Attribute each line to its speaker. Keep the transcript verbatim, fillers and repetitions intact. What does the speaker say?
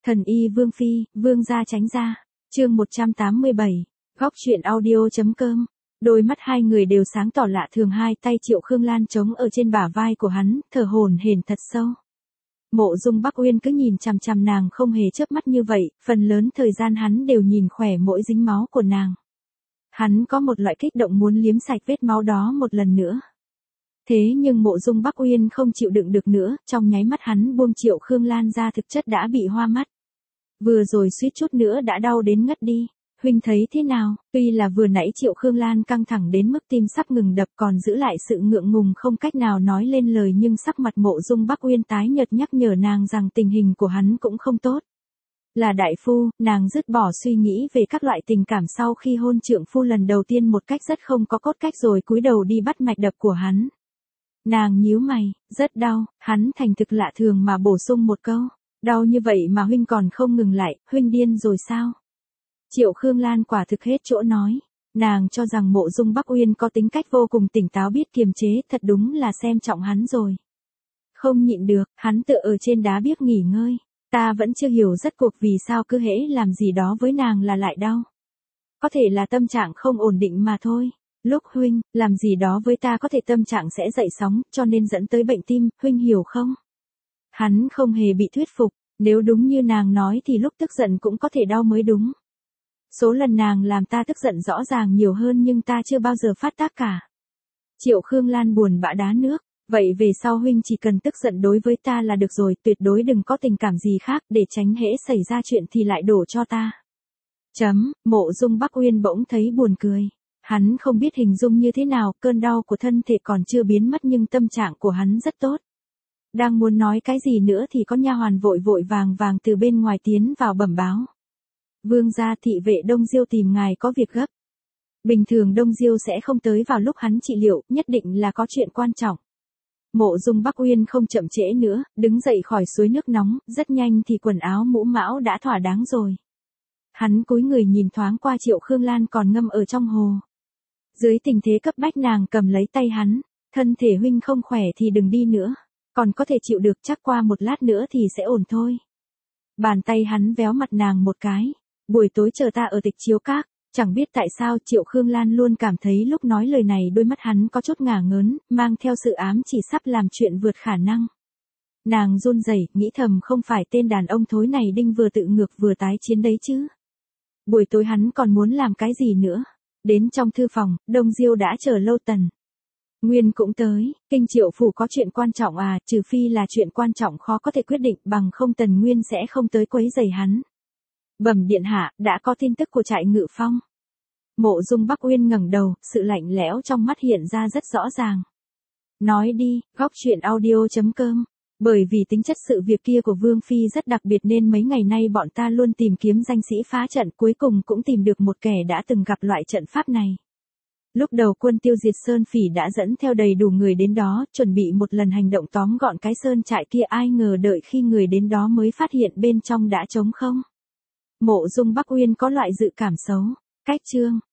Speaker 1: Thần y Vương Phi, Vương gia tránh ra. Chương một trăm tám mươi bảy. Góc truyện audio.com. Đôi mắt hai người đều sáng tỏ lạ thường, hai tay Triệu Khương Lan chống ở trên bả vai của hắn, thở hổn hển thật sâu. Mộ Dung Bắc Uyên cứ nhìn chằm chằm nàng không hề chớp mắt như vậy, phần lớn thời gian hắn đều nhìn khỏe mỗi dính máu của nàng. Hắn có một loại kích động muốn liếm sạch vết máu đó một lần nữa. Thế nhưng Mộ Dung Bắc Uyên không chịu đựng được nữa, trong nháy mắt hắn buông Triệu Khương Lan ra, thực chất đã bị hoa mắt. Vừa rồi suýt chút nữa đã đau đến ngất đi. Huynh thấy thế nào? Tuy là vừa nãy Triệu Khương Lan căng thẳng đến mức tim sắp ngừng đập, còn giữ lại sự ngượng ngùng không cách nào nói lên lời, nhưng sắc mặt Mộ Dung Bắc Uyên tái nhợt nhắc nhở nàng rằng tình hình của hắn cũng không tốt. Là đại phu, nàng dứt bỏ suy nghĩ về các loại tình cảm sau khi hôn trượng phu lần đầu tiên một cách rất không có cốt cách, rồi cúi đầu đi bắt mạch đập của hắn. Nàng nhíu mày, rất đau. Hắn thành thực lạ thường mà bổ sung một câu, đau như vậy mà huynh còn không ngừng lại, huynh điên rồi sao? Triệu Khương Lan quả thực hết chỗ nói. Nàng cho rằng Mộ Dung Bắc Uyên có tính cách vô cùng tỉnh táo, biết kiềm chế, thật đúng là xem trọng hắn rồi. Không nhịn được, hắn tựa ở trên đá biếc nghỉ ngơi. Ta vẫn chưa hiểu rốt cuộc vì sao cứ hễ làm gì đó với nàng là lại đau. Có thể là tâm trạng không ổn định mà thôi. Lúc huynh làm gì đó với ta có thể tâm trạng sẽ dậy sóng, cho nên dẫn tới bệnh tim, huynh hiểu không? Hắn không hề bị thuyết phục. Nếu đúng như nàng nói thì lúc tức giận cũng có thể đau mới đúng. Số lần nàng làm ta tức giận rõ ràng nhiều hơn, nhưng ta chưa bao giờ phát tác cả. Triệu Khương Lan buồn bã đá nước. Vậy về sau huynh chỉ cần tức giận đối với ta là được rồi, tuyệt đối đừng có tình cảm gì khác, để tránh hễ xảy ra chuyện thì lại đổ cho ta. Chấm. Mộ Dung Bắc Uyên bỗng thấy buồn cười. Hắn không biết hình dung như thế nào, cơn đau của thân thể còn chưa biến mất nhưng tâm trạng của hắn rất tốt. Đang muốn nói cái gì nữa thì có nha hoàn vội vội vàng vàng từ bên ngoài tiến vào bẩm báo. Vương gia, thị vệ Đông Diêu tìm ngài có việc gấp. Bình thường Đông Diêu sẽ không tới vào lúc hắn trị liệu, nhất định là có chuyện quan trọng. Mộ Dung Bắc Uyên không chậm trễ nữa, đứng dậy khỏi suối nước nóng, rất nhanh thì quần áo mũ mão đã thỏa đáng rồi. Hắn cúi người nhìn thoáng qua Triệu Khương Lan còn ngâm ở trong hồ. Dưới tình thế cấp bách nàng cầm lấy tay hắn, thân thể huynh không khỏe thì đừng đi nữa, còn có thể chịu được, chắc qua một lát nữa thì sẽ ổn thôi. Bàn tay hắn véo mặt nàng một cái, buổi tối chờ ta ở Tịch Chiếu Các. Chẳng biết tại sao Triệu Khương Lan luôn cảm thấy lúc nói lời này đôi mắt hắn có chút ngả ngớn, mang theo sự ám chỉ sắp làm chuyện vượt khả năng. Nàng run rẩy, nghĩ thầm không phải tên đàn ông thối này đinh vừa tự ngược vừa tái chiến đấy chứ. Buổi tối hắn còn muốn làm cái gì nữa? Đến trong thư phòng, Đông Diêu đã chờ lâu. Tần Nguyên cũng tới. Kinh Triệu phủ có chuyện quan trọng à? Trừ phi là chuyện quan trọng khó có thể quyết định, bằng không Tần Nguyên sẽ không tới quấy rầy hắn. Bẩm điện hạ, đã có tin tức của trại Ngự Phong. Mộ Dung Bắc Uyên ngẩng đầu, sự lạnh lẽo trong mắt hiện ra rất rõ ràng. Nói đi. Góc truyện audio.com. Bởi vì tính chất sự việc kia của Vương Phi rất đặc biệt nên mấy ngày nay bọn ta luôn tìm kiếm danh sĩ phá trận, cuối cùng cũng tìm được một kẻ đã từng gặp loại trận pháp này. Lúc đầu quân tiêu diệt Sơn Phỉ đã dẫn theo đầy đủ người đến đó, chuẩn bị một lần hành động tóm gọn cái sơn trại kia, ai ngờ đợi khi người đến đó mới phát hiện bên trong đã trống không. Mộ Dung Bắc Uyên có loại dự cảm xấu. Cách chương.